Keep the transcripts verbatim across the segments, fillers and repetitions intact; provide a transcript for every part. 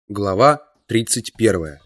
Глава тридцать первая.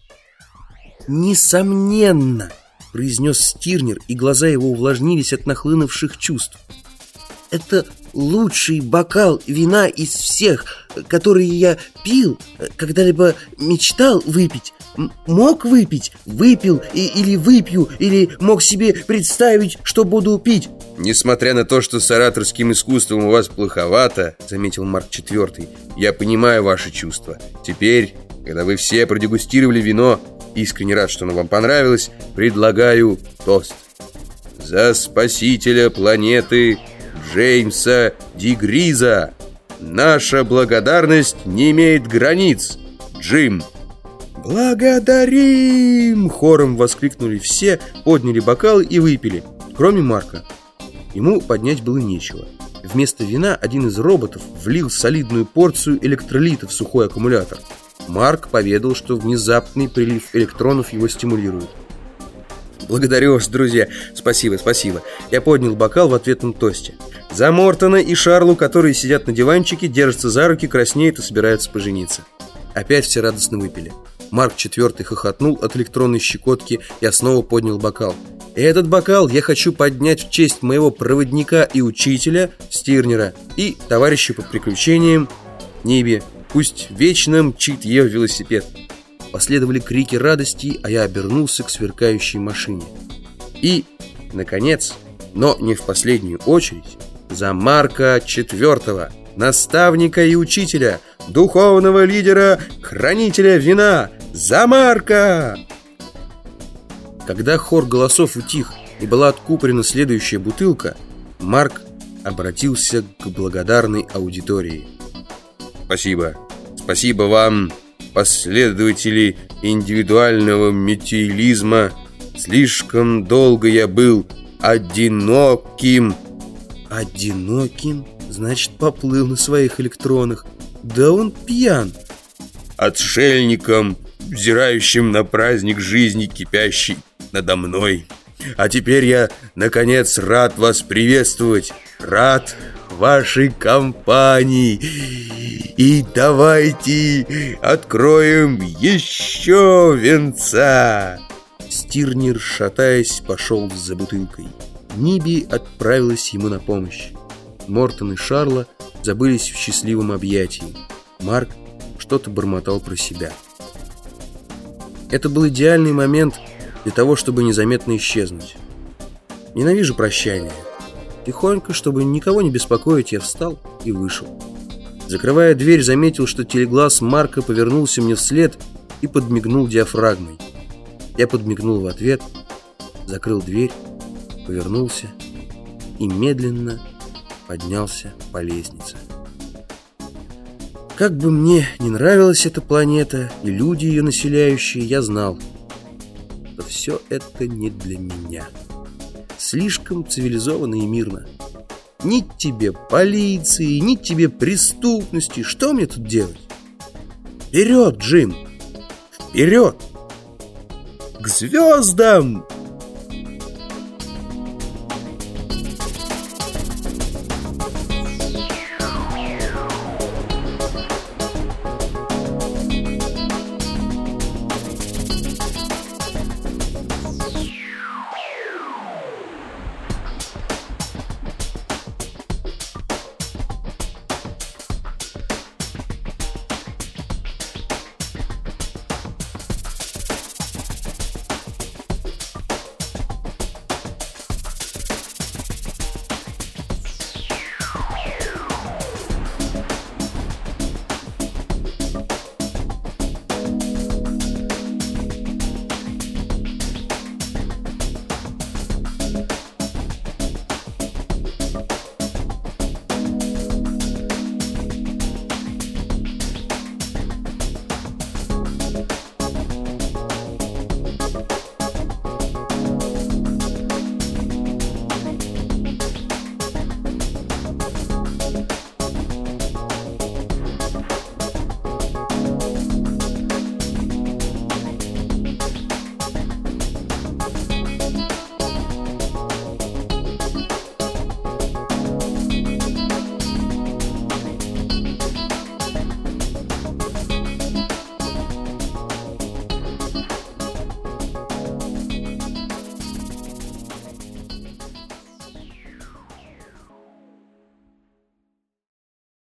«Несомненно!» — произнес Стирнер, и глаза его увлажнились от нахлынувших чувств. «Это лучший бокал вина из всех, которые я пил, когда-либо мечтал выпить. М- мог выпить, выпил и, или выпью, или мог себе представить, что буду пить». «Несмотря на то, что с ораторским искусством у вас плоховато, — заметил Марк четвёртый, — я понимаю ваши чувства. Теперь, когда вы все продегустировали вино, искренне рад, что оно вам понравилось, предлагаю тост. За спасителя планеты Джеймса Дигриза! Наша благодарность не имеет границ! Джим!» «Благодарим!» — хором воскликнули все, подняли бокалы и выпили, кроме Марка. Ему поднять было нечего. Вместо вина один из роботов влил солидную порцию электролита в сухой аккумулятор. Марк поведал, что внезапный прилив электронов его стимулирует. «Благодарю вас, друзья! Спасибо, спасибо!» Я поднял бокал в ответном тосте. За Мортона и Шарлу, которые сидят на диванчике, держатся за руки, краснеют и собираются пожениться. Опять все радостно выпили. Марк четвёртый хохотнул от электронной щекотки. Я снова поднял бокал. И этот бокал я хочу поднять в честь моего проводника и учителя Стирнера и товарища по приключениям Ниби. Пусть вечно мчит ее велосипед. Последовали крики радости, а я обернулся к сверкающей машине. И, наконец, но не в последнюю очередь, за Марка четвёртого, наставника и учителя, духовного лидера, хранителя вина, за Марка! Когда хор голосов утих и была откупорена следующая бутылка, Марк обратился к благодарной аудитории. Спасибо. Спасибо вам, последователи индивидуального метеилизма. Слишком долго я был одиноким. Одиноким? Значит, поплыл на своих электронах. Да он пьян. Отшельником, взирающим на праздник жизни, кипящий надо мной. А теперь я, наконец, рад вас приветствовать. Рад вашей компании. И давайте откроем еще венца. Стирнер, шатаясь, пошел за бутылкой. Ниби отправилась ему на помощь. Мортон и Шарла забылись в счастливом объятии. Марк что-то бормотал про себя. Это был идеальный момент для того, чтобы незаметно исчезнуть. Ненавижу прощание. Тихонько, чтобы никого не беспокоить, я встал и вышел. Закрывая дверь, заметил, что телеглаз Марка повернулся мне вслед и подмигнул диафрагмой. Я подмигнул в ответ, закрыл дверь, повернулся и медленно поднялся по лестнице. Как бы мне не нравилась эта планета и люди, ее населяющие, я знал, что все это не для меня. Слишком цивилизованно и мирно. Ни тебе полиции, ни тебе преступности. Что мне тут делать? Вперед, Джим! Вперед! К звездам!